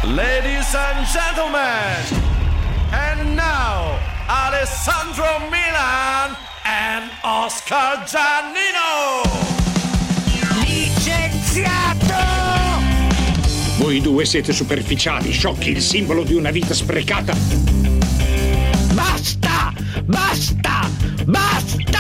Ladies and gentlemen, and now Alessandro Milan and Oscar Giannino. Licenziato! Voi due siete superficiali, sciocchi, il simbolo di una vita sprecata. Basta! Basta! Basta!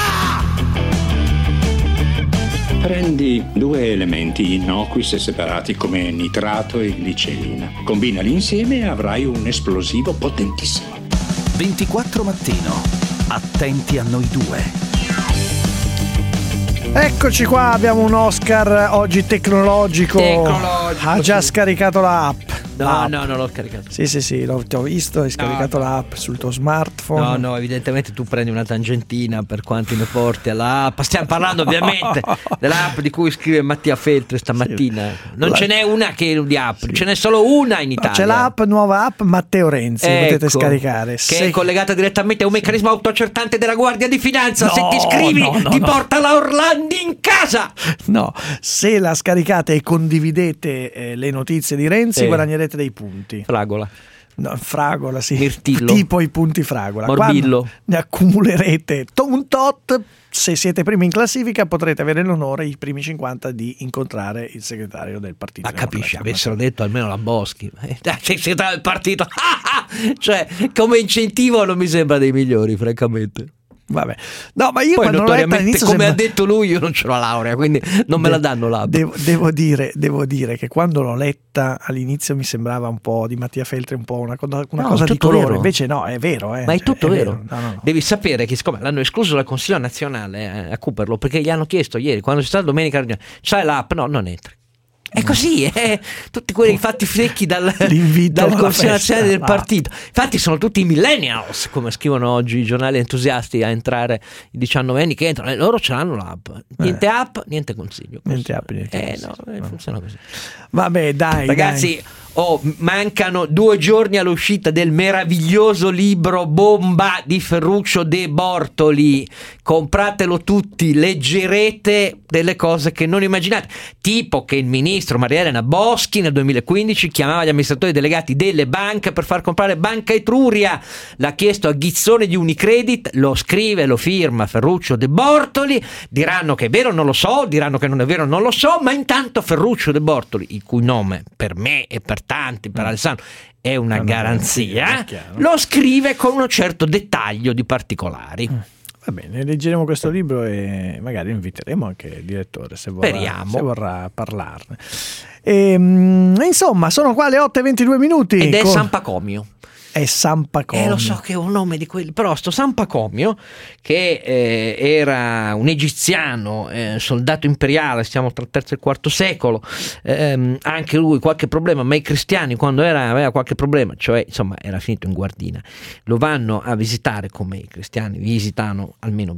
Prendi due elementi innocui se separati come nitrato e glicerina. Combinali insieme e avrai un esplosivo potentissimo. 24 mattino. Attenti a noi due. Eccoci qua, abbiamo un Oscar oggi tecnologico. Ha già scaricato l'app. No, non l'ho caricato. Sì, ti ho visto, hai scaricato l'app sul tuo smartphone. No, evidentemente tu prendi una tangentina per quanti ne porti all'app. Stiamo parlando ovviamente dell'app di cui scrive Mattia Feltri stamattina. Non ce n'è una che di app, ce n'è solo una in Italia. C'è l'app, nuova app Matteo Renzi, potete scaricare. Che è collegata direttamente a un meccanismo autocertante della Guardia di Finanza. Se ti iscrivi ti porta la Orlandi in casa. No, se la scaricate e condividete le notizie di Renzi guadagnerete dei punti. Fragola, sì. Mirtillo. Tipo i punti Fragola. Morbillo. Quando ne accumulerete un tot, se siete primi in classifica potrete avere l'onore, i primi 50, di incontrare il segretario del partito. Ma capisci, avessero detto almeno la Boschi, segretario del partito. Cioè, come incentivo non mi sembra dei migliori, francamente. Vabbè. No, ma io poi quando l'ho letta all'inizio come ha detto lui, io non c'ho la laurea, quindi non me la danno l'app. Devo dire che quando l'ho letta all'inizio mi sembrava un po' di Mattia Feltri, un po' una cosa di colore, vero. Invece no, è vero. Ma è tutto vero. No. Devi sapere che siccome l'hanno escluso dal Consiglio nazionale a Cooperlo, perché gli hanno chiesto ieri, quando c'è stata domenica, c'hai l'app? No, non entri. È così, tutti quelli fatti frecchi dal Consiglio nazionale del partito. Infatti sono tutti i millennials, come scrivono oggi i giornali entusiasti, a entrare i 19enni che entrano, e loro ce l'hanno l'app. Niente app, niente consiglio. Niente app, niente consiglio. Funziona così. Vabbè, dai. Ragazzi, mancano 2 giorni all'uscita del meraviglioso libro Bomba di Ferruccio De Bortoli. Compratelo tutti, leggerete delle cose che non immaginate, tipo che il ministro Maria Elena Boschi nel 2015 chiamava gli amministratori delegati delle banche per far comprare Banca Etruria. L'ha chiesto a Ghizzone di Unicredit, lo scrive, lo firma Ferruccio De Bortoli. Diranno che è vero, non lo so, diranno che non è vero, non lo so, ma intanto Ferruccio De Bortoli, il cui nome per me e per tanti, per Alessandro, è una garanzia, lo scrive con un certo dettaglio di particolari. Va bene, leggeremo questo libro e magari inviteremo anche il direttore se vorrà parlarne. Insomma, sono qua le 8:22 ed è San Pacomio. È San Pacomio. Lo so che è un nome di quelli, però sto San Pacomio, che era un egiziano, soldato imperiale, stiamo tra il III e il IV secolo, anche lui qualche problema, ma i cristiani quando aveva qualche problema, cioè insomma era finito in guardina, lo vanno a visitare come i cristiani visitavano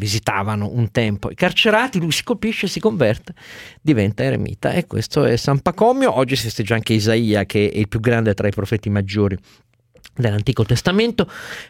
un tempo i carcerati, lui si colpisce, si converte, diventa eremita, e questo è San Pacomio. Oggi si festeggia anche Isaia, che è il più grande tra i profeti maggiori dell'Antico Testamento.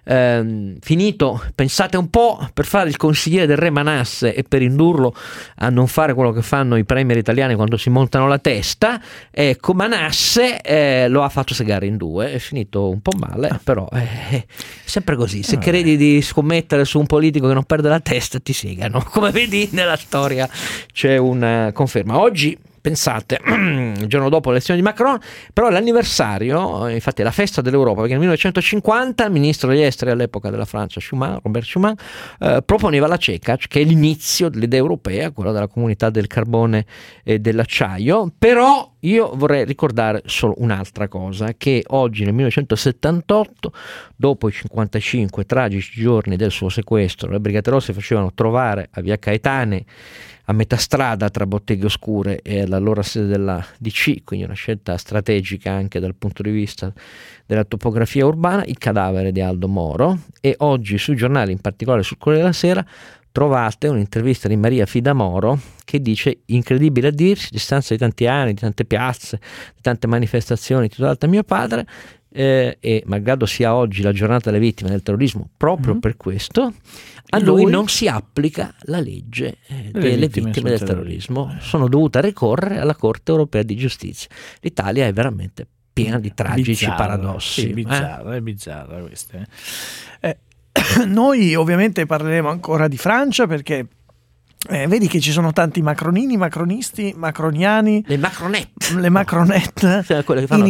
Finito, pensate un po', per fare il consigliere del re Manasse e per indurlo a non fare quello che fanno i premier italiani quando si montano la testa, ecco, Manasse lo ha fatto segare in 2, è finito un po' male, però è sempre così, se credi di scommettere su un politico che non perde la testa ti segano, come vedi nella storia c'è una conferma. Oggi pensate, il giorno dopo l'elezione di Macron, però l'anniversario, infatti è la festa dell'Europa, perché nel 1950 il ministro degli esteri all'epoca della Francia, Robert Schuman, proponeva la CECA, che è l'inizio dell'idea europea, quella della comunità del carbone e dell'acciaio. Però io vorrei ricordare solo un'altra cosa, che oggi nel 1978, dopo i 55 tragici giorni del suo sequestro, le Brigate Rosse facevano trovare a Via Caetane, a metà strada tra Botteghe Oscure e l'allora sede della DC, quindi una scelta strategica anche dal punto di vista della topografia urbana, il cadavere di Aldo Moro. E oggi sui giornali, in particolare sul Corriere della Sera, trovate un'intervista di Maria Fida Moro che dice: incredibile a dirsi, a distanza di tanti anni, di tante piazze, di tante manifestazioni titolate a mio padre, e malgrado sia oggi la giornata delle vittime del terrorismo, proprio per questo a noi non si applica la legge delle vittime del terrorismo, sono dovuta ricorrere alla Corte Europea di Giustizia. L'Italia è veramente piena di tragici bizzarra, paradossi. Sì, è bizzarra questa. Noi ovviamente parleremo ancora di Francia perché vedi che ci sono tanti macronini, macronisti, macroniani, Le macronette. le macronette Cioè, quelle che fanno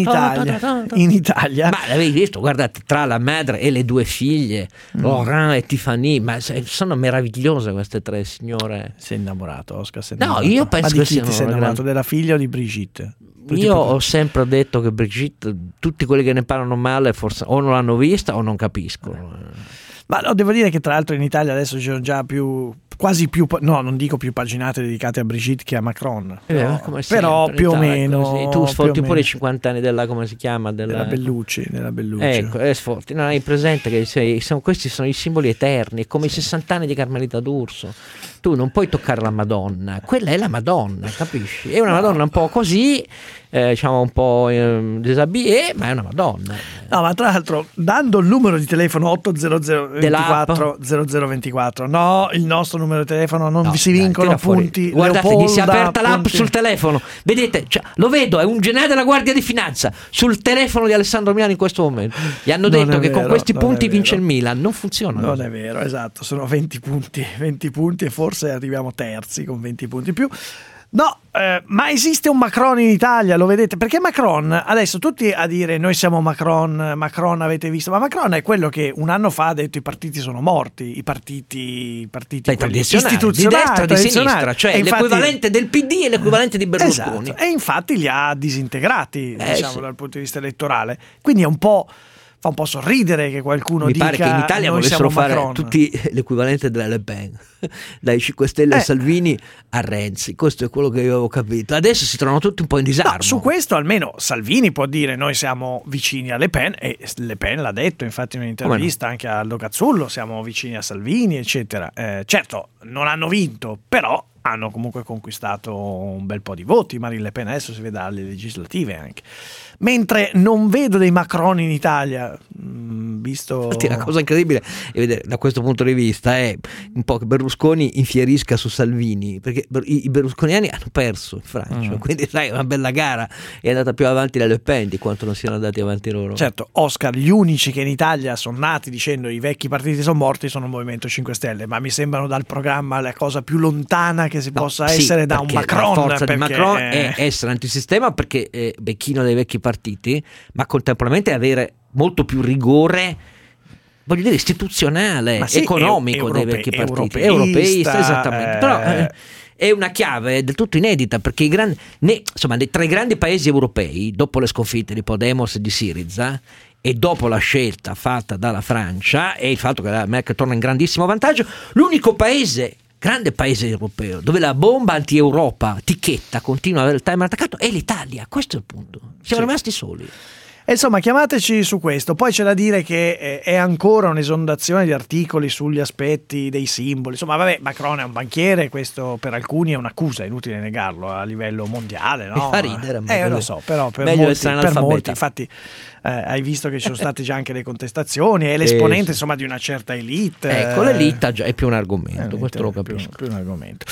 in Italia. Ma l'avevi visto? Guardate, tra la madre e le due figlie, Laurent e Tiffany, ma sono meravigliose queste tre signore. Sei innamorato, Oscar? Sei No, innamorato? io penso Ma di che chi siano ti sei una innamorato? grande- Della figlia o di Brigitte? Io ho sempre detto che Brigitte, tutti quelli che ne parlano male forse o non l'hanno vista o non capiscono. Ma no, devo dire che tra l'altro in Italia adesso ci sono già quasi più, no, non dico più paginate dedicate a Brigitte che a Macron, Però però più o meno. così. Tu più o sfotti pure meno. i 50 anni della, come si chiama? Della Bellucci. Ecco, sfotti. Non hai presente che questi sono i simboli eterni, è come i 60 anni di Carmelita D'Urso. Tu non puoi toccare la Madonna, quella è la Madonna, capisci? È una Madonna un po' così, diciamo un po' disabillée, ma è una Madonna. No, ma tra l'altro, dando il numero di telefono 800 24 0024, no, il nostro numero di telefono non vi si vincono punti. Guardate, Leopolda, gli si è aperta l'app punti. sul telefono. Vedete, cioè, lo vedo, è un generale della Guardia di Finanza sul telefono di Alessandro Milano in questo momento. Gli hanno Non detto è che vero, con questi non è punti vero. vince il Milan. Non funziona. Non è vero, esatto, sono 20 punti e forse arriviamo terzi con 20 punti in più. No, ma esiste un Macron in Italia, lo vedete? Perché Macron, adesso tutti a dire noi siamo Macron avete visto, ma Macron è quello che un anno fa ha detto i partiti sono morti, i partiti quelli istituzionali, di destra e di tradizionali. sinistra, cioè E infatti, l'equivalente del PD e l'equivalente di Berlusconi. esatto, e infatti li ha disintegrati, diciamo, sì. dal punto di vista elettorale. Quindi è fa un po' sorridere che qualcuno Mi dica pare che in Italia noi volessero siamo fare Macron. tutti l'equivalente della Le Pen, dai 5 Stelle a Salvini a Renzi. Questo è quello che io avevo capito. Adesso si trovano tutti un po' in disarmo. No, su questo almeno Salvini può dire noi siamo vicini a Le Pen, e Le Pen l'ha detto infatti in un'intervista anche a Aldo Cazzullo, siamo vicini a Salvini eccetera. Certo non hanno vinto, però hanno comunque conquistato un bel po' di voti. Marine Le Pen adesso si vede alle legislative anche. Mentre non vedo dei Macron in Italia, visto... La cosa incredibile è vedere da questo punto di vista è un po' che Berlusconi infierisca su Salvini, perché i berlusconiani hanno perso in Francia, quindi sai, è una bella gara, è andata più avanti la Le Pen di quanto non siano andati avanti loro. Certo, Oscar, gli unici che in Italia sono nati dicendo i vecchi partiti sono morti sono il Movimento 5 Stelle, ma mi sembrano dal programma la cosa più lontana che si possa essere da un Macron. La forza di perché... Macron è essere antisistema perché è becchino dei vecchi partiti, ma contemporaneamente avere molto più rigore, voglio dire, istituzionale, sì, economico dei vecchi partiti, europeista, esattamente. Però è una chiave del tutto inedita, perché tra i grandi paesi europei, dopo le sconfitte di Podemos e di Syriza e dopo la scelta fatta dalla Francia e il fatto che la Merkel torna in grandissimo vantaggio, l'unico grande paese europeo dove la bomba anti-Europa ticchetta, continua ad avere il timer attaccato, è l'Italia. Questo è il punto. Siamo rimasti soli. Insomma, chiamateci su questo. Poi c'è da dire che è ancora un'esondazione di articoli sugli aspetti dei simboli. Insomma, vabbè, Macron è un banchiere, questo per alcuni è un'accusa, è inutile negarlo, a livello mondiale, no? Mi fa ridere, ma lo so, però per meglio molti, essere per analfabeta. molti, infatti hai visto che ci sono state già anche le contestazioni, è l'esponente insomma di una certa elite. Ecco, l'elite è più un argomento, questo lo capisco. Più un argomento.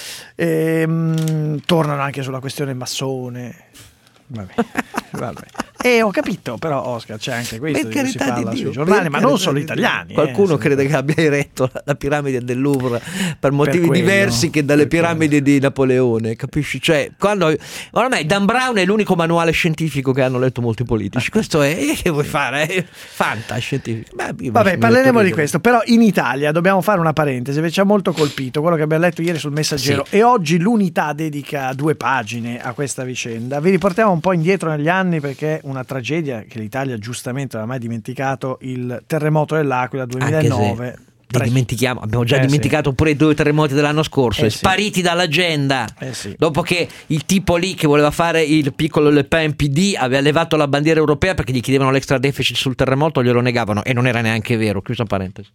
Tornano anche sulla questione massone. Vabbè. Ho capito, però Oscar, c'è anche questo di cui si parla sui giornali, ma non solo italiani. Qualcuno crede che abbia eretto la piramide del Louvre per motivi diversi che dalle piramidi di Napoleone, capisci? Cioè, ormai Dan Brown è l'unico manuale scientifico che hanno letto molti politici. Questo è, che vuoi fare? Fantascientifico. Vabbè, parleremo di questo, però in Italia dobbiamo fare una parentesi, perché ci ha molto colpito quello che abbiamo letto ieri sul Messaggero, e oggi l'Unità dedica 2 pagine a questa vicenda. Vi riportiamo un po' indietro negli anni, perché una tragedia che l'Italia giustamente non ha mai dimenticato, il terremoto dell'Aquila 2009. Dimentichiamo, abbiamo già dimenticato pure i 2 terremoti dell'anno scorso, spariti dall'agenda. Dopo che il tipo lì che voleva fare il piccolo Le Pen PD aveva levato la bandiera europea perché gli chiedevano l'extra deficit sul terremoto, glielo negavano, e non era neanche vero. Chiusa parentesi.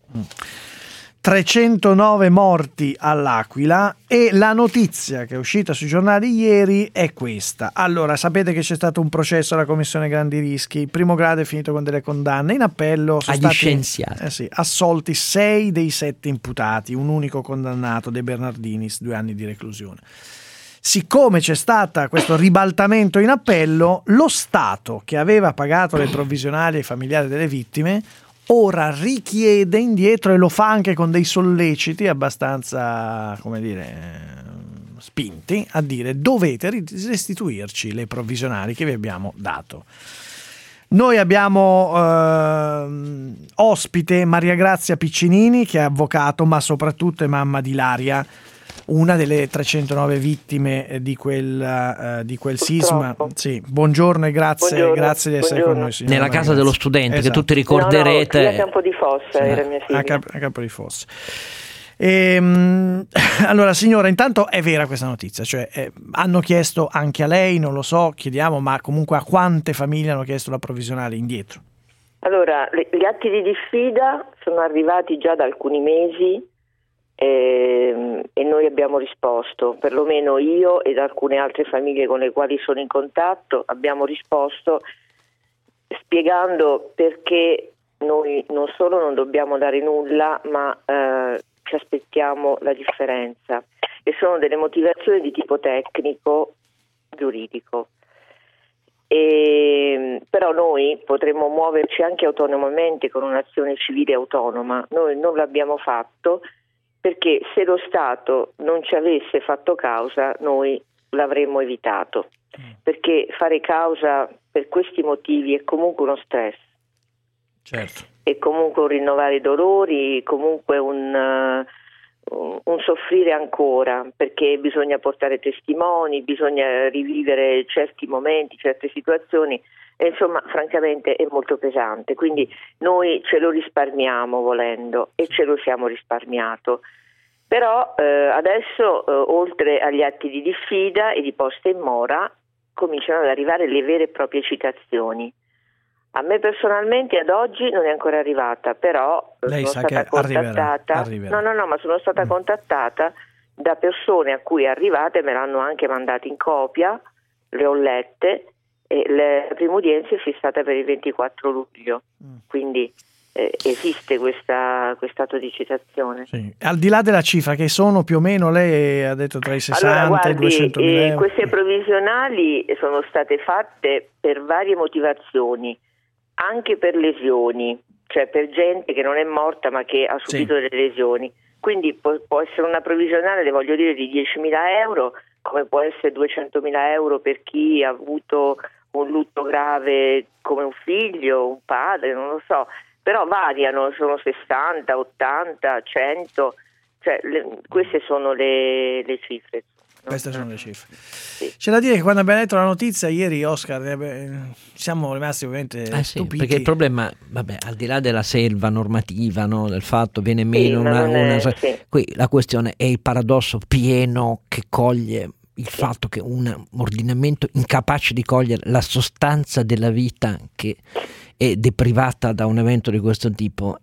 309 morti all'Aquila, e la notizia che è uscita sui giornali ieri è questa. Allora, sapete che c'è stato un processo alla Commissione Grandi Rischi, il primo grado è finito con delle condanne, in appello sono stati scienziati assolti 6 dei 7 imputati, un unico condannato, De Bernardinis, 2 anni di reclusione. siccome c'è stato questo ribaltamento in appello, lo Stato che aveva pagato le provvisionali ai familiari delle vittime ora richiede indietro, e lo fa anche con dei solleciti abbastanza, come dire, spinti, a dire: dovete restituirci le provvisionali che vi abbiamo dato. Noi abbiamo ospite Maria Grazia Piccinini, che è avvocato ma soprattutto è mamma di Ilaria, una delle 309 vittime di quel sisma. Sì, buongiorno e grazie di essere con noi, signora. Nella casa dello studente, esatto, che tutti ricorderete. No, a Campo di Fossa era mia figlia. A Campo di Fossa. Allora, signora, intanto è vera questa notizia, cioè hanno chiesto anche a lei, non lo so, chiediamo, ma comunque a quante famiglie hanno chiesto la provvisionale indietro? Allora, gli atti di diffida sono arrivati già da alcuni mesi e noi abbiamo risposto, perlomeno io ed alcune altre famiglie con le quali sono in contatto abbiamo risposto spiegando perché noi non solo non dobbiamo dare nulla, ma ci aspettiamo la differenza, e sono delle motivazioni di tipo tecnico giuridico. Però noi potremmo muoverci anche autonomamente con un'azione civile autonoma. Noi non l'abbiamo fatto perché se lo Stato non ci avesse fatto causa noi l'avremmo evitato, perché fare causa per questi motivi è comunque uno stress. Certo. È comunque un rinnovare i dolori, comunque un soffrire ancora, perché bisogna portare testimoni, bisogna rivivere certi momenti, certe situazioni, e insomma francamente è molto pesante, quindi noi ce lo risparmiamo volendo, e ce lo siamo risparmiato. Però adesso oltre agli atti di diffida e di posta in mora cominciano ad arrivare le vere e proprie citazioni. A me personalmente ad oggi non è ancora arrivata, però lei sono sa stata che contattata. arriverà. No, ma sono stata contattata da persone a cui è arrivata e me l'hanno anche mandata in copia, le ho lette, e la prima udienza è fissata per il 24 luglio, quindi esiste quest'atto di citazione. Sì. Al di là della cifra, che sono più o meno, lei ha detto tra i 60 e i 200 mila euro. Queste provvisionali sono state fatte per varie motivazioni, anche per lesioni, cioè per gente che non è morta ma che ha subito delle lesioni. Quindi può essere una provvisionale, le voglio dire, di 10.000 euro, come può essere 200.000 euro per chi ha avuto un lutto grave come un figlio, un padre, non lo so. Però variano, sono 60, 80, 100, cioè queste sono le cifre. Queste sono le cifre. Sì. C'è da dire che quando abbiamo letto la notizia ieri, Oscar, siamo rimasti ovviamente stupiti. Perché il problema, al di là della selva normativa, no, del fatto viene meno qui la questione è il paradosso pieno che coglie il fatto che un ordinamento incapace di cogliere la sostanza della vita che è deprivata da un evento di questo tipo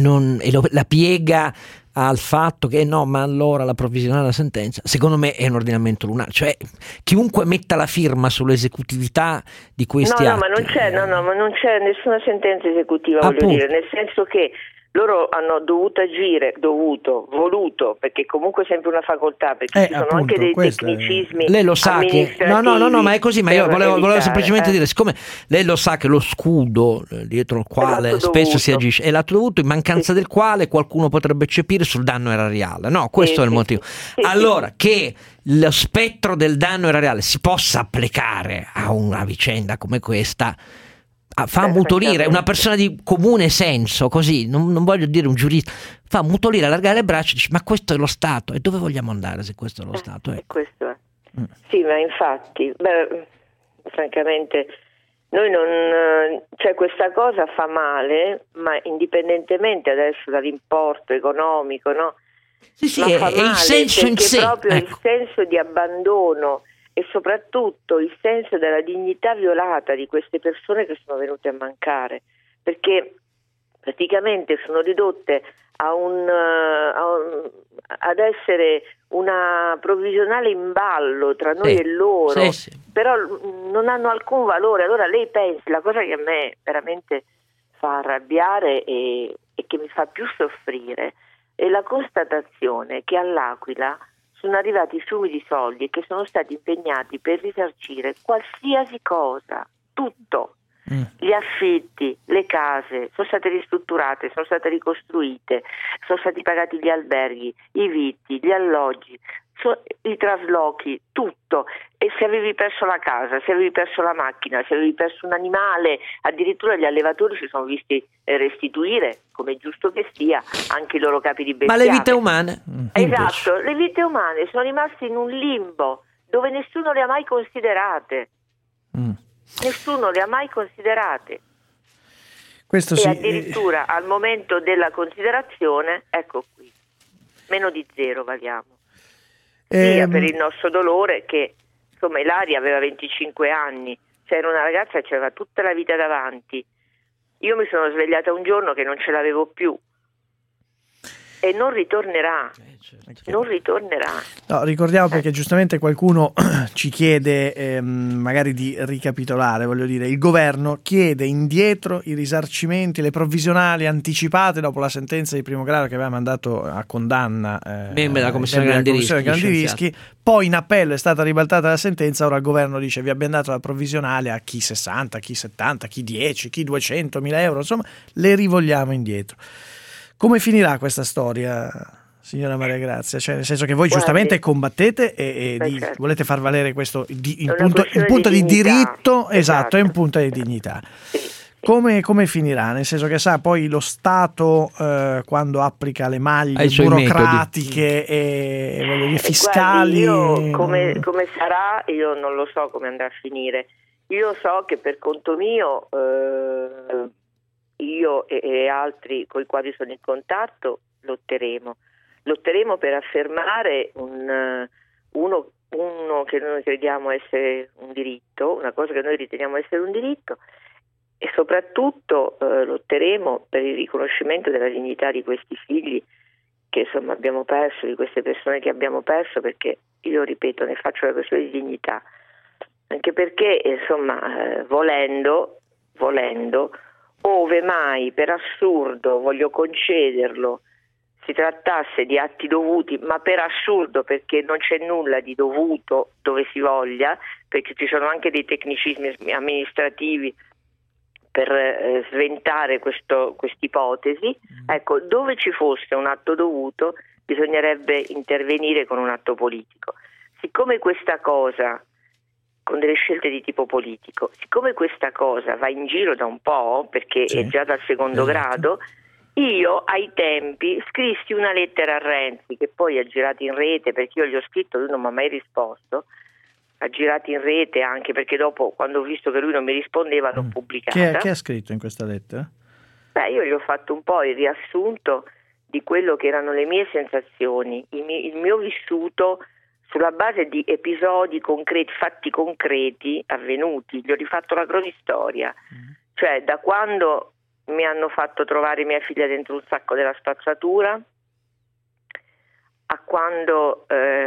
la piega al fatto che no, ma allora la provvisionale della sentenza, secondo me è un ordinamento lunare, cioè chiunque metta la firma sull'esecutività di questi atti. Ma non c'è nessuna sentenza esecutiva, voglio dire, nel senso che loro hanno voluto, perché comunque è sempre una facoltà, perché ci sono anche dei tecnicismi. Lei lo sa che no, ma è così, ma io volevo semplicemente dire, siccome lei lo sa che lo scudo dietro il quale spesso si agisce è l'atto dovuto, in mancanza del quale qualcuno potrebbe eccepire sul danno erariale, no? Questo è il motivo. Allora, che lo spettro del danno erariale si possa applicare a una vicenda come questa fa mutolire una persona di comune senso, così, non voglio dire un giurista, fa mutolire, allargare le braccia e dice: ma questo è lo Stato, e dove vogliamo andare se questo è lo Stato? Questo è. Sì, ma infatti, francamente noi non, cioè questa cosa fa male, ma indipendentemente adesso dall'importo economico, no? Sì, ma fa è male il senso in sé, proprio il senso di abbandono e soprattutto il senso della dignità violata di queste persone che sono venute a mancare, perché praticamente sono ridotte ad essere una provvisionale in ballo tra noi e loro, però non hanno alcun valore. Allora lei pensi, la cosa che a me veramente fa arrabbiare e che mi fa più soffrire è la constatazione che all'Aquila sono arrivati fiumi di soldi che sono stati impegnati per risarcire qualsiasi cosa, tutto. Gli affitti, le case sono state ristrutturate, sono state ricostruite, sono stati pagati gli alberghi, i vitti, gli alloggi, i traslochi, tutto. E se avevi perso la casa, se avevi perso la macchina, se avevi perso un animale, addirittura gli allevatori si sono visti restituire, come è giusto che sia, anche i loro capi di bestiame. Ma le vite umane? Esatto, le vite umane sono rimaste in un limbo dove nessuno le ha mai considerate. Nessuno le ha mai considerate. Questo e addirittura al momento della considerazione, ecco qui, meno di zero valiamo. Sia per il nostro dolore che, insomma, Ilaria aveva 25 anni, c'era una ragazza che aveva tutta la vita davanti. Io mi sono svegliata un giorno che non ce l'avevo più e non ritornerà. Non ritornerà. No, ricordiamo perché giustamente qualcuno ci chiede magari di ricapitolare, voglio dire, il governo chiede indietro i risarcimenti, le provvisionali anticipate dopo la sentenza di primo grado che aveva mandato a condanna membri della Commissione Grandi Rischi. Poi in appello è stata ribaltata la sentenza, ora il governo dice vi abbiamo dato la provvisionale a chi 60, chi 70, chi 10, chi 200.000 euro, insomma le rivogliamo indietro. Come finirà questa storia, signora Maria Grazia? Cioè, nel senso che voi giustamente combattete e certo. volete far valere questo in punto di diritto, esatto, è un punto di dignità. Come finirà? Nel senso che sa, poi lo Stato quando applica le maglie burocratiche e voglio dire, fiscali... Guardi, io come sarà, io non lo so come andrà a finire. Io so che per conto mio... io e altri con i quali sono in contatto lotteremo per affermare uno che noi crediamo essere un diritto, una cosa che noi riteniamo essere un diritto, e soprattutto lotteremo per il riconoscimento della dignità di questi figli che insomma abbiamo perso, di queste persone che abbiamo perso, perché io ripeto, ne faccio una questione di dignità, anche perché insomma volendo ove mai per assurdo, voglio concederlo, si trattasse di atti dovuti, ma per assurdo perché non c'è nulla di dovuto dove si voglia, perché ci sono anche dei tecnicismi amministrativi per sventare quest'ipotesi, ecco, dove ci fosse un atto dovuto bisognerebbe intervenire con un atto politico. Siccome questa cosa, con delle scelte di tipo politico, siccome questa cosa va in giro da un po', perché è già dal secondo grado, io ai tempi scrissi una lettera a Renzi, che poi ha girato in rete, perché io gli ho scritto, lui non mi ha mai risposto, ha girato in rete anche perché dopo, quando ho visto che lui non mi rispondeva, l'ho pubblicata. Che ha scritto in questa lettera? Io gli ho fatto un po' il riassunto di quello che erano le mie sensazioni, il mio vissuto sulla base di episodi concreti, fatti concreti avvenuti. Gli ho rifatto la cronistoria, cioè da quando mi hanno fatto trovare mia figlia dentro un sacco della spazzatura a quando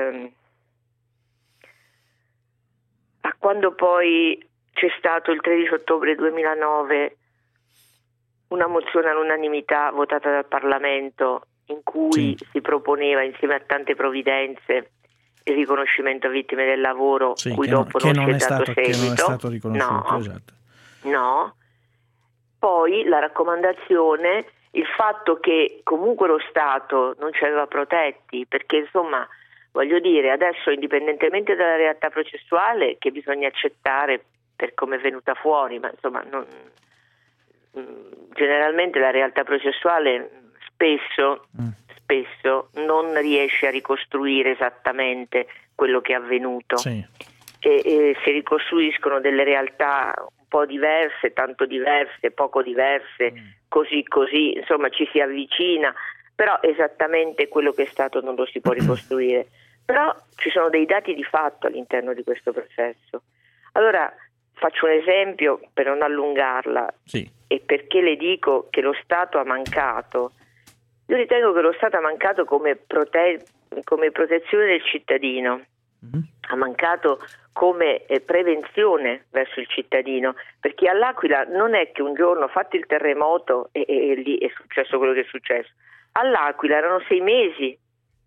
poi c'è stato il 13 ottobre 2009 una mozione all'unanimità votata dal Parlamento in cui si proponeva, insieme a tante provvidenze, il riconoscimento a vittime del lavoro, cui dopo non c'è dato seguito. Che non è stato riconosciuto, esatto. No. Poi la raccomandazione, il fatto che comunque lo Stato non ci aveva protetti, perché insomma, voglio dire, adesso indipendentemente dalla realtà processuale che bisogna accettare per come è venuta fuori, ma insomma generalmente la realtà processuale spesso non riesce a ricostruire esattamente quello che è avvenuto e si ricostruiscono delle realtà un po' diverse, tanto diverse, poco diverse, così, insomma ci si avvicina, però esattamente quello che è stato non lo si può ricostruire. Però ci sono dei dati di fatto all'interno di questo processo. Allora faccio un esempio per non allungarla e perché le dico che lo Stato ha mancato. Io ritengo che lo Stato ha mancato come protezione del cittadino, ha mancato come prevenzione verso il cittadino, perché all'Aquila non è che un giorno, fatto il terremoto, e lì è successo quello che è successo. All'Aquila erano 6 mesi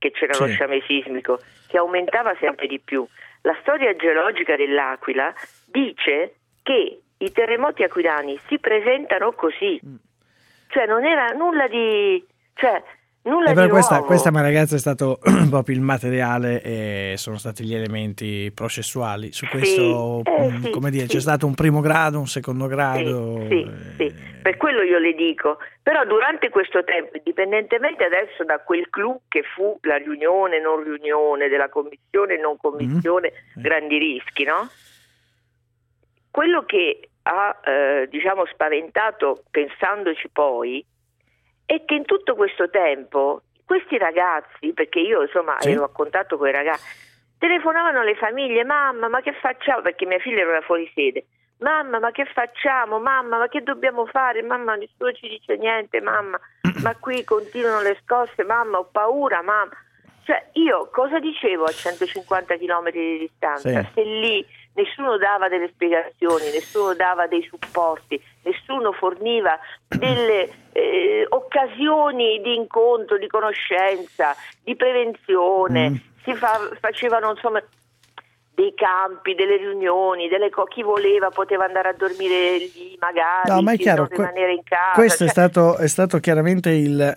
che c'era lo sciame sismico, che aumentava sempre di più. La storia geologica dell'Aquila dice che i terremoti aquilani si presentano così, cioè non era nulla di... nulla di nuovo. Questa, ma ragazzi, è stato proprio il materiale e sono stati gli elementi processuali. Su questo, c'è stato un primo grado, un secondo grado. Sì. Per quello io le dico. Però durante questo tempo, indipendentemente adesso da quel clou che fu la riunione, non riunione, della commissione, non commissione, grandi rischi, no? Quello che ha, spaventato, pensandoci poi, è che in tutto questo tempo questi ragazzi, perché io ero a contatto con i ragazzi, telefonavano alle famiglie: mamma, ma che facciamo? Perché mia figlia era fuori sede. Mamma, ma che facciamo? Mamma, ma che dobbiamo fare? Mamma, nessuno ci dice niente, mamma, ma qui continuano le scosse, mamma, ho paura, mamma. Cioè, io cosa dicevo a 150 km di distanza? Se lì nessuno dava delle spiegazioni, nessuno dava dei supporti, nessuno forniva delle occasioni di incontro, di conoscenza, di prevenzione, facevano dei campi, delle riunioni, chi voleva poteva andare a dormire lì magari, no, ma è chiaro, rimanere in casa. Questo è stato chiaramente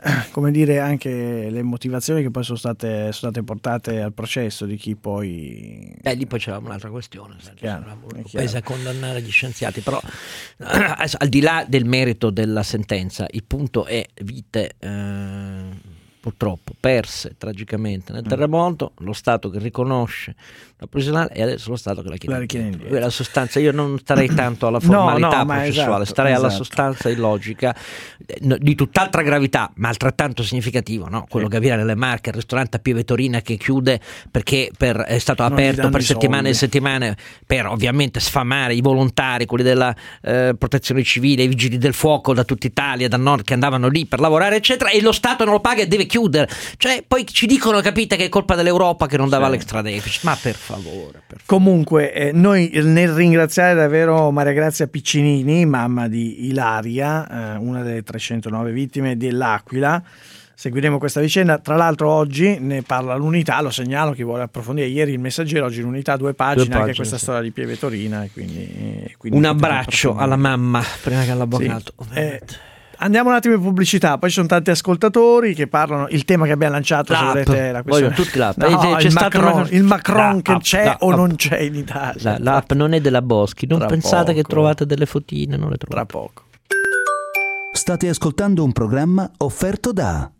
anche le motivazioni che poi sono state portate al processo di chi poi... lì poi c'era un'altra questione, pesa a condannare gli scienziati, però al di là del merito della sentenza, il punto è vite purtroppo perse tragicamente nel terremoto, lo Stato che riconosce la professionale e adesso lo Stato che la chiede indietro. La sostanza, io non starei tanto alla formalità processuale, starei alla sostanza illogica di tutt'altra gravità, ma altrettanto significativo, no? Quello che avviene nelle Marche, il ristorante a Pieve Torina che chiude perché è stato aperto per settimane e settimane per ovviamente sfamare i volontari, quelli della protezione civile, i vigili del fuoco da tutta Italia, da nord, che andavano lì per lavorare eccetera, e lo Stato non lo paga e deve chiudere. Cioè poi ci dicono, capite, che è colpa dell'Europa che non dava l'extra deficit, ma per favore. Comunque noi nel ringraziare davvero Maria Grazia Piccinini, mamma di Ilaria, una delle 309 vittime dell'Aquila, seguiremo questa vicenda. Tra l'altro oggi ne parla l'Unità, lo segnalo chi vuole approfondire. Ieri il Messaggero, oggi l'Unità, 2 pagine, anche questa storia di Pieve Torina, e quindi un abbraccio alla mamma prima che all'avvocato. Andiamo un attimo in pubblicità, poi ci sono tanti ascoltatori che parlano. Il tema che abbiamo lanciato, se volete, la questione. Tutti l'app. C'è il Macron che c'è o non c'è in Italia. L'app non è della Boschi, non pensate che trovate delle fotine, non le trovate. Tra poco. State ascoltando un programma offerto da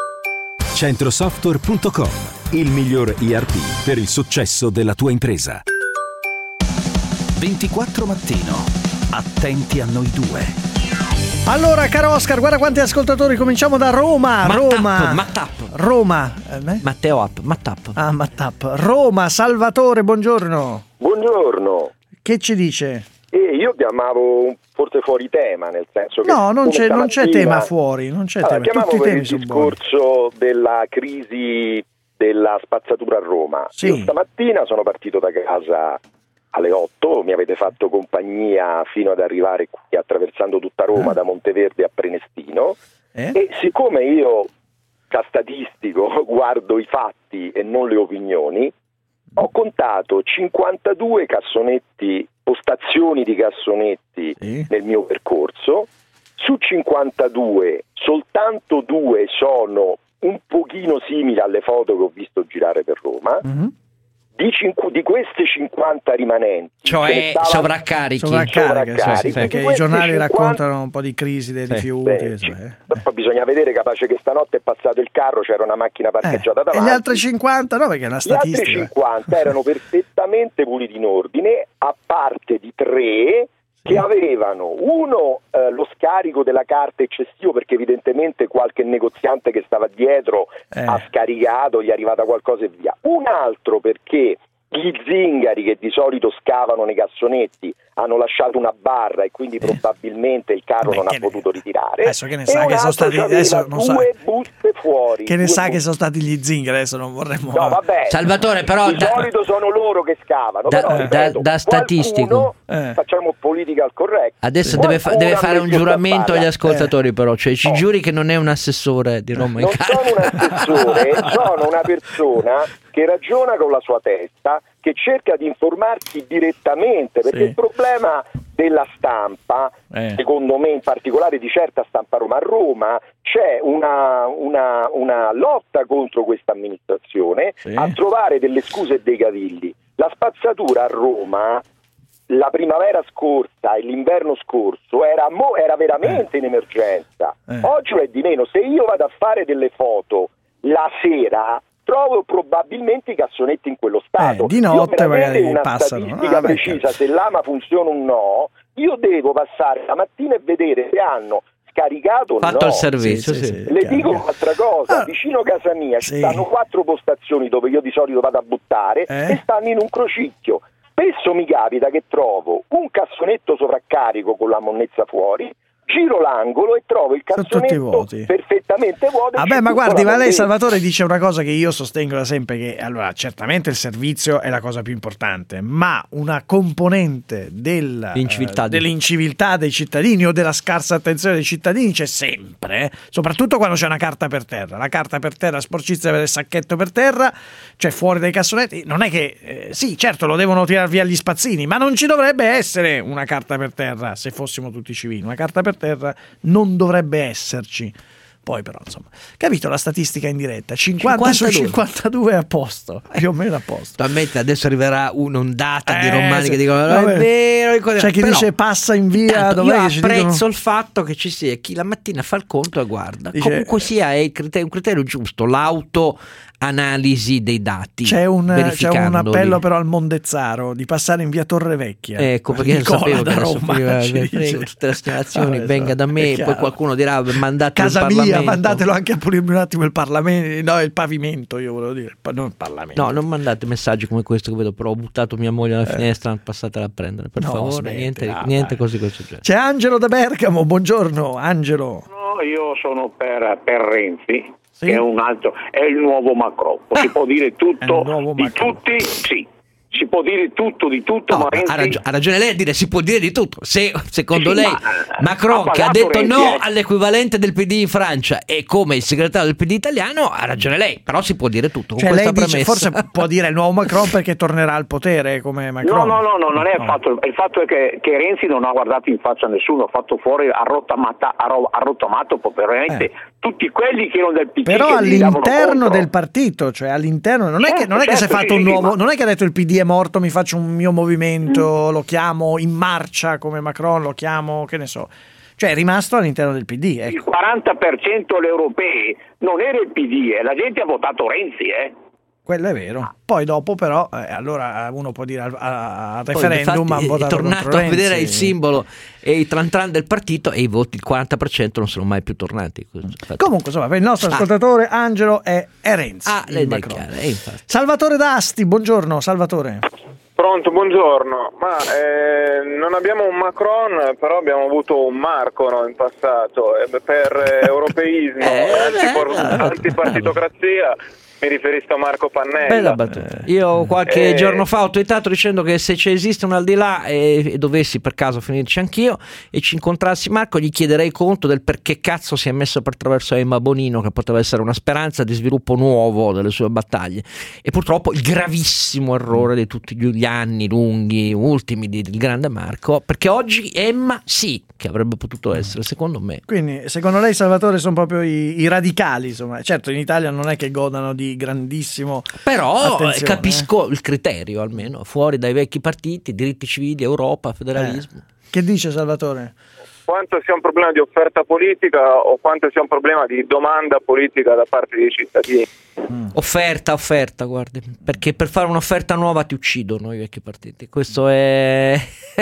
Centrosoftware.com, il miglior ERP per il successo della tua impresa. 24 Mattino, attenti a noi due. Allora, caro Oscar, guarda quanti ascoltatori. Cominciamo da Roma. Roma. Matteo App, Mattap. Mattap. Roma, Salvatore, buongiorno. Buongiorno. Che ci dice? Io chiamavo forse fuori tema, nel senso che... No, non c'è tema fuori, non c'è tema. Chiamavo tutti i per temi il sono discorso della crisi della spazzatura a Roma. Io stamattina sono partito da casa alle 8, mi avete fatto compagnia fino ad arrivare qui attraversando tutta Roma da Monteverde a Prenestino e siccome io da statistico guardo i fatti e non le opinioni, ho contato 52 cassonetti, postazioni di cassonetti nel mio percorso. Su 52 soltanto 2 sono un pochino simili alle foto che ho visto girare per Roma. Di queste 50 rimanenti, cioè sovraccarichi, perché i giornali raccontano un po' di crisi dei rifiuti. Poi bisogna vedere, capace che stanotte è passato il carro, c'era una macchina parcheggiata davanti. E gli altri 50 no, perché è una statistica. Gli altri 50 erano perfettamente puliti in ordine, a parte di 3 che avevano lo scarico della carta eccessivo, perché evidentemente qualche negoziante che stava dietro ha scaricato, gli è arrivata qualcosa e via. Un altro perché gli zingari che di solito scavano nei cassonetti hanno lasciato una barra e quindi probabilmente il carro non ha potuto ritirare. Adesso che ne sa che sono stati due buste fuori. Che ne sa che sono stati gli zingari, adesso non vorremmo... No, vabbè. Salvatore, però... Di solito sono loro che scavano. Da statistico... Facciamo politica al corretto. Adesso deve fare un giuramento agli ascoltatori, però. Cioè, ci giuri che non è un assessore di Roma. Non sono un assessore, sono una persona che ragiona con la sua testa, che cerca di informarsi direttamente, perché il problema della stampa, secondo me in particolare di certa stampa Roma, a Roma c'è una lotta contro questa amministrazione a trovare delle scuse e dei cavilli. La spazzatura a Roma la primavera scorsa e l'inverno scorso era veramente in emergenza. Oggi lo è di meno. Se io vado a fare delle foto la sera, trovo probabilmente i cassonetti in quello stato. Di notte magari una passano. Statistica precisa se l'AMA funziona o no, io devo passare la mattina e vedere se hanno scaricato o no. Fatto il servizio. Le dico un'altra cosa, vicino a casa mia ci stanno 4 postazioni dove io di solito vado a buttare e stanno in un crocicchio. Spesso mi capita che trovo un cassonetto sovraccarico con la monnezza fuori, giro l'angolo e trovo il cassonetto perfettamente vuoto. Vabbè, ma guardi, ma lei, Salvatore, dice una cosa che io sostengo da sempre, che allora certamente il servizio è la cosa più importante, ma una componente dell'inciviltà dei cittadini o della scarsa attenzione dei cittadini c'è sempre, soprattutto quando c'è una carta per terra. La carta per terra sporcizia per il sacchetto per terra, cioè fuori dai cassonetti. Non è che sì, certo, lo devono tirare via gli spazzini, ma non ci dovrebbe essere una carta per terra se fossimo tutti civili. Una carta per terra non dovrebbe esserci. Poi però, insomma, capito, la statistica in diretta, 50 su 52 a posto, più o meno a posto. Adesso arriverà un'ondata di romani che dicono no, è vero, c'è chi dice passa in via. Io apprezzo il fatto che ci sia chi la mattina fa il conto e guarda, comunque sia è un criterio giusto, l'autoanalisi dei dati. C'è un appello però al Mondezzaro di passare in via Torre Vecchia. Ecco, perché Nicola sapevo da che Roma tutte le segnalazioni venga da me, poi qualcuno dirà mandate casa il Parlamento. Mandatelo anche a pulirmi un attimo il Parlamento, no, il pavimento, io volevo dire, non il Parlamento. No, non mandate messaggi come questo che vedo, però ho buttato mia moglie alla finestra, passatela a prendere, per favore, niente così questo genere. C'è Angelo da Bergamo, buongiorno Angelo. No, io sono per Renzi, che è un altro, è il nuovo Macron, si può dire tutto di tutti, sì. Si può dire tutto di tutto, no, ma Renzi... ha ragione lei a dire si può dire di tutto. Se secondo lei Macron, che ha detto Renzi, no all'equivalente del PD in Francia e come il segretario del PD italiano, ha ragione lei, però si può dire tutto. Cioè lei dice, forse può dire il nuovo Macron perché tornerà al potere come Macron. No, non è il fatto. Il fatto è che Renzi non ha guardato in faccia a nessuno, ha fatto fuori, ha rottamato propriamente tutti quelli che erano del PD. Però all'interno del partito, cioè all'interno, non è che si è fatto un nuovo, non è che ha detto il PD è morto, mi faccio un mio movimento, lo chiamo in marcia come Macron, lo chiamo, che ne so. Cioè è rimasto all'interno del PD. Ecco. Il 40% alle europee non era il PD, la gente ha votato Renzi, Quello è vero. Poi dopo però, allora uno può dire al referendum ha votato è tornato a vedere il simbolo e i tran del partito e i voti, il 40% non sono mai più tornati. Comunque, insomma, per il nostro ascoltatore Angelo è Renzi. Salvatore D'Asti, buongiorno Salvatore. Pronto, buongiorno. Ma non abbiamo un Macron, però abbiamo avuto un Marco in passato per europeismo, antipartitocrazia. Mi riferisco a Marco Pannella. Bella battuta. Io qualche giorno fa ho twittato dicendo che se esiste un al di là e dovessi per caso finirci anch'io e ci incontrassi Marco, gli chiederei conto del perché cazzo si è messo per traverso Emma Bonino, che poteva essere una speranza di sviluppo nuovo delle sue battaglie, e purtroppo il gravissimo errore di tutti gli anni lunghi ultimi del grande Marco, perché oggi Emma sì che avrebbe potuto essere, secondo me. Quindi secondo lei, Salvatore, sono proprio i radicali, insomma. Certo, in Italia non è che godano di grandissimo, però capisco il criterio, almeno fuori dai vecchi partiti, diritti civili, Europa, federalismo. Che dice Salvatore? Quanto sia un problema di offerta politica o quanto sia un problema di domanda politica da parte dei cittadini. Offerta, guardi, perché per fare un'offerta nuova ti uccidono i vecchi partiti, questo è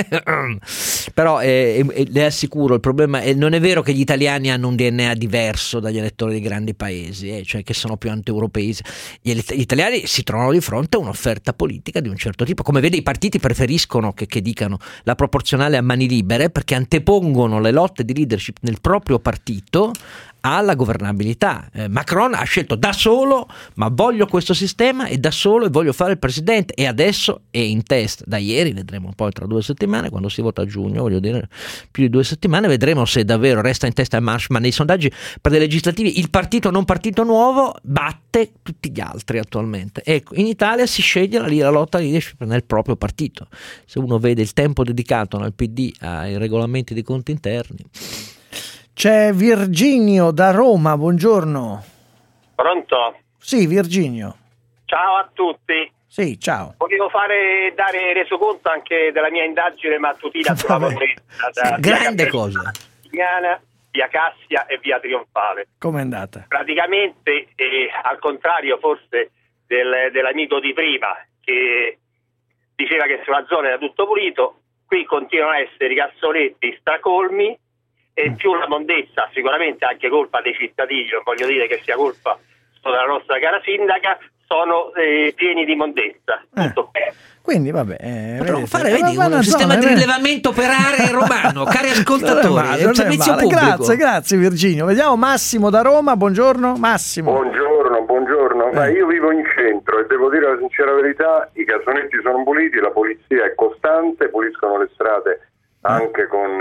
però le assicuro, il problema è, non è vero che gli italiani hanno un DNA diverso dagli elettori dei grandi paesi, cioè che sono più anti-europei. Gli italiani si trovano di fronte a un'offerta politica di un certo tipo, come vede i partiti preferiscono che dicano la proporzionale a mani libere, perché antepongono le lotte di leadership nel proprio partito alla governabilità. Macron ha scelto da solo, ma voglio questo sistema e da solo, e voglio fare il presidente, e adesso è in testa. Da ieri, vedremo poi tra 2 settimane, quando si vota a giugno, voglio dire più di 2 settimane, vedremo se davvero resta in testa Marsh, ma nei sondaggi per le legislative il partito non partito nuovo batte tutti gli altri attualmente. Ecco, in Italia si sceglie la lotta leadership nel proprio partito. Se uno vede il tempo dedicato nel PD ai regolamenti di conti interni. C'è Virginio da Roma, buongiorno. Pronto? Sì, Virginio. Ciao a tutti. Sì, ciao. Volevo dare resoconto anche della mia indagine mattutina sulla Moneta. Grande cosa. Via Cassia e via Trionfale. Com'è andata? Praticamente, al contrario forse dell'amico di prima che diceva che sulla zona era tutto pulito, qui continuano a essere i cassonetti stracolmi. E più la mondezza, sicuramente anche colpa dei cittadini, non voglio dire che sia colpa della nostra cara sindaca, sono pieni di mondezza. Quindi vabbè, potremmo fare un sistema di rilevamento per aree romano, cari ascoltatori, non è male. Grazie Virginio. Vediamo Massimo da Roma, buongiorno Massimo. Buongiorno. Ma io vivo in centro e devo dire la sincera verità, i cassonetti sono puliti, la polizia è costante, puliscono le strade anche con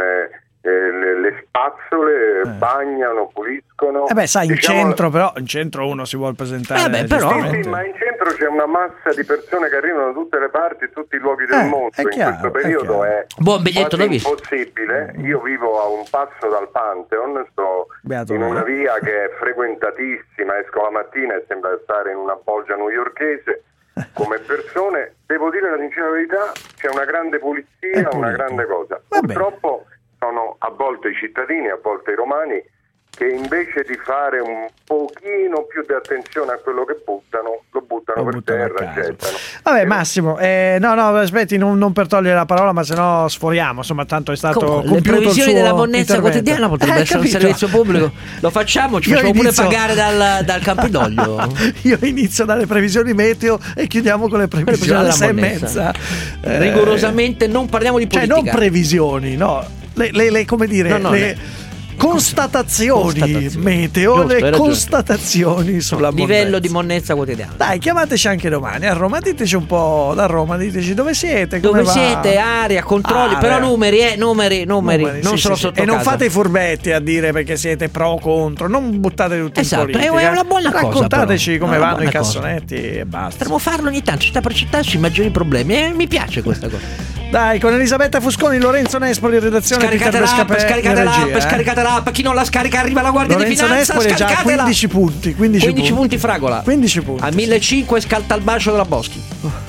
le spazzole, bagnano, puliscono. Sai, in centro uno si vuole presentare. Sì, ma in centro c'è una massa di persone che arrivano da tutte le parti, tutti i luoghi del mondo. In questo periodo è buon biglietto quasi impossibile. Io vivo a un passo dal Pantheon, sto in una via che è frequentatissima, esco la mattina e sembra stare in una bolgia newyorkese. Come persone, devo dire la sincera verità, c'è una grande pulizia, una grande cosa. Purtroppo sono a volte i cittadini, a volte i romani, che invece di fare un pochino più di attenzione a quello che buttano, lo buttano per terra, gettano. Vabbè Massimo, no, aspetti, non per togliere la parola, ma sennò sforiamo, insomma, tanto è stato compiuto le previsioni della monnezza intervento quotidiana potrebbe essere un servizio pubblico, lo facciamo, ci facciamo pure pagare dal Campidoglio. Io inizio dalle previsioni meteo e chiudiamo con le previsioni alle 6:30. Rigorosamente non parliamo di politica. Cioè non previsioni, no, le come dire, le constatazioni meteo, le constatazioni sulla livello di monnezza quotidiana. Dai, chiamateci anche domani a Roma, diteci un po' da Roma, diteci dove siete, dove siete, area, controlli, però numeri, non solo sotto e non fate i furbetti a dire perché siete pro o contro, non buttate tutto in politica. È una buona cosa. Raccontateci come vanno i cassonetti e basta. Potremmo farlo ogni tanto, città per città, sui maggiori problemi, e mi piace questa cosa. Dai, con Elisabetta Fusconi, Lorenzo Nespoli in redazione, scaricate l'app, chi non la scarica arriva la Guardia Lorenzo di Finanza, Nespoli già 15 punti, 15 punti fragola. 15 punti. A 1.500 scalta il bacio della Boschi.